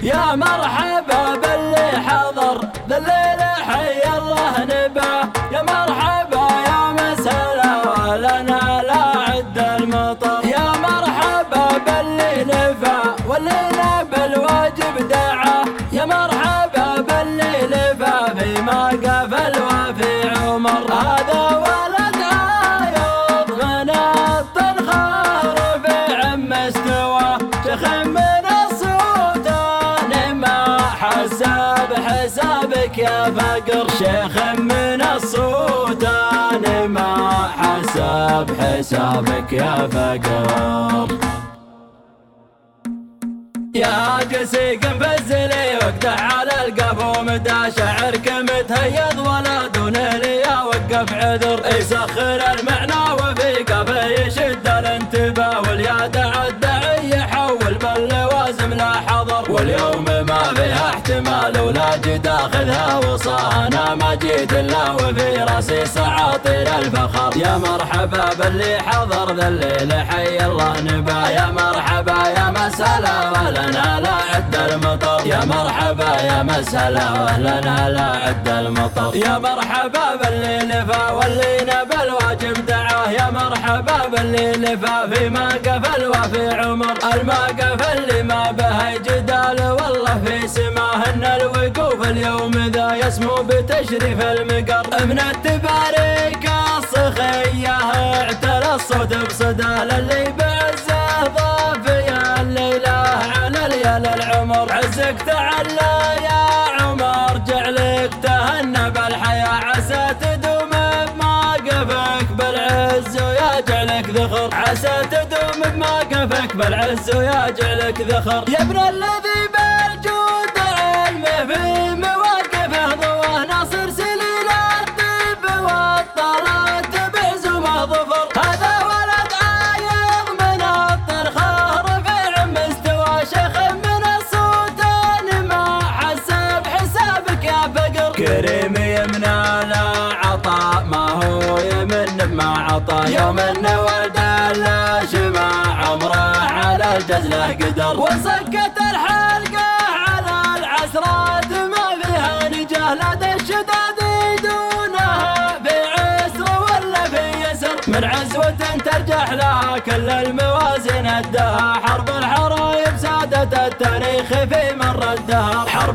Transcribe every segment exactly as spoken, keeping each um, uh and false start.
يا مرحبا باللي حضر ذا الليل حي الله نباه، يا مرحبا يا مسهلا ولنا لا عد المطر، يا مرحبا باللي نفى واللي بالواجب دعاه، يا مرحبا باللي نفى فيما قفل وفي عمر. هذا ولد عايض من الطنخار في عم استوى، شيخ من السودان ما حسب حسابك يا فقر، شيخ من السودان ما حسب حسابك يا فقر. يا جسيق فزلي واقدح على القفو مدى شعرك متهيض ولا دون ليا وقف عذر، يسخر المعنى وفي قفه يشد الانتباه، واليد الداعي يحول باللوازم لا حضر، واليوم ما فيها احتمال ولا جد اخذها وصا، انا ما جيت الا وفي راسي سعاطير الفخر. يا مرحبا باللي حضر ذا الليل حي الله نباه، يا مرحبا يا مسهلا ولنا لا عد المطر، يا مرحبا يا مسهلا ولنا لا عد المطر، يا مرحبا باللي نفى واللي نبى الواجب دعاه، يا مرحبا باللي نفى فيما قفل وفي عمر، الما قفل لما به جدال والله في سماه، ان الوقوف اليوم ذا يسمو بتشريف المقر، من التباريك الصخيه اعتلى الصوت بصدى للي بعزه ضافي الليله على ليال العمر، عزك تعلى يا عمر جعلك تهنى بالحياه، عسى تدوم بموقفك بالعز ويجعلك ذخر، عسى تدوم بموقفك بالعز ويجعلك ذخر، يا ابن الذي بالجود علمه في مواقفه ضواه، ناصر سليل الطب والطلات بعزومه ظفر، هذا ولد عايض من الطنخار في عم استوى، شيخ من السودان ما حسب حسابك يا فقر، كريم يمنى لا عطاء ما هو يمن بما عطا، يوم ان ولد لا شمع عمره على الجزله قدر، وسكت الحلقه على العسرات ما فيها نجاه، لدى الشداد دونها في عسر ولا في يسر، من عزوة ترجح لها كل الموازين ادها، حرب الحرايب سادت التاريخ في مر الدهر، حرب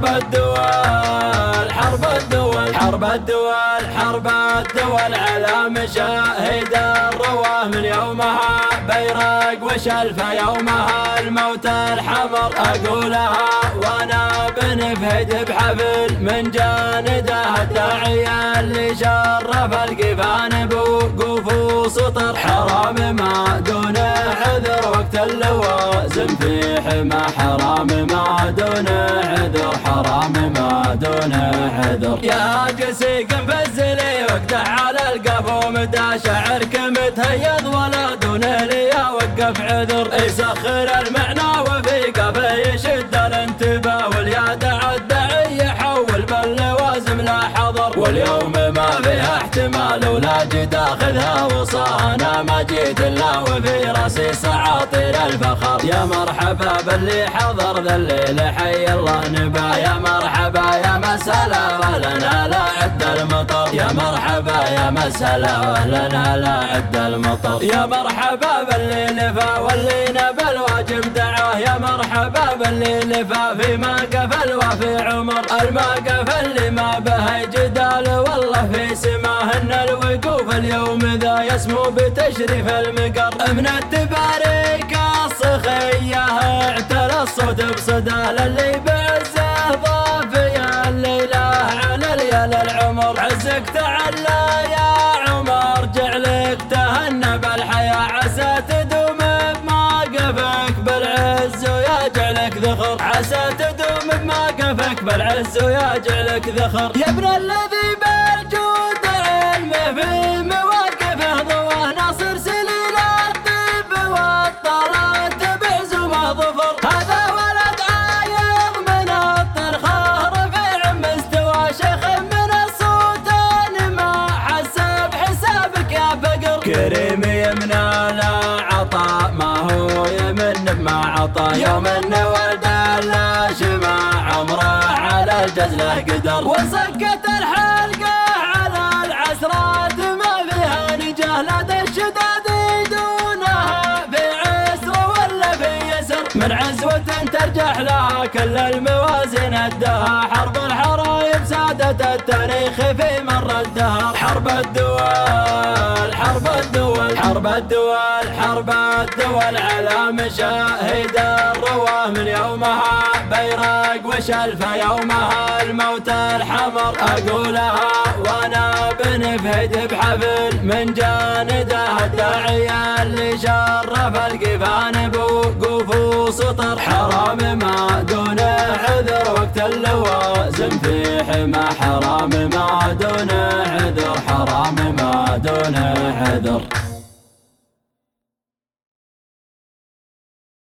الدول حرب الدول حرب الدول حرب الدول على مشاهد الرواه، من يومها بيرق وشلفه يومها الموت الحمر، اقولها وانا بنفهد بحفل من جانده الداعية اللي شرف القفان بوقوف وسطر، حرام ما دون عذر وقت اللوازم في حما، حرام ما دون عذر حرام ما دون عذر. يا جسيق فزلي واقدح على القفو مدى شعرك متهيض ولا دون ليا وقف عذر، يسخر المعنى وفي قفه يشد الانتباه، واليد الداعي يحول باللوازم لا حضر، واليوم ما فيها احتمال ولا جد اخذها وصا، انا ما جيت الا وفي راسي سعاطير الفخر. يا مرحبا باللي حضر ذا الليل حي الله نباه، يا مرحبا يا مسهلا ولنا لا عد المطر، يا مرحبا يا مسهلا ولنا لا عد المطر، يا مرحبا باللي نفى واللي نبى الواجب دعاه، يا مرحبا باللي نفى فيما قفل وفي عمر، الما قفل لما به جدال والله في سماه، ان الوقوف اليوم ذا يسمو بتشريف المقر، من التباريك الصخيه اعتلى الصوت بصدى للي بعزه ضافي الليله على ليال العمر، عزك تعلى يا عمر جعلك تهنى بالحياه، عسى تدوم بموقفك بالعز ويجعلك ذخر، عسى تدوم بموقفك بالعز ويجعلك ذخر، يا ابن الذي بالجود علمه في مواقفه ضواه، ناصر سليل الطب والطلات بعزومه ظفر، هذا ولد عايض من الطنخار في عم استوى، شيخ من السودان ما حسب حسابك يا فقر، كريم يمنى لا عطاء ما هو يمن بما عطا، يوم ان ولد لا شمع عجز له قدر. وسكت الحلقة على العسرات ما فيها نجاه لدى الشداد دونها في عسر ولا في يسر. من عزوة ترجح لها كل الموازين ادها حرب الحرايب سادت التاريخ في مر الدهر. حرب الدول حرب الدول حرب الدول حرب الدول على مشاهد الرواه من يومها بيرق وشلفه يومها الموت الحمر. أقولها وانا بنفهد بحفل من جانده الداعية اللي شرف القفان بوقوف وسطر. حرام ما دون عذر وقت اللوازم في حما حرام ما دون عذر حرام ما دون عذر.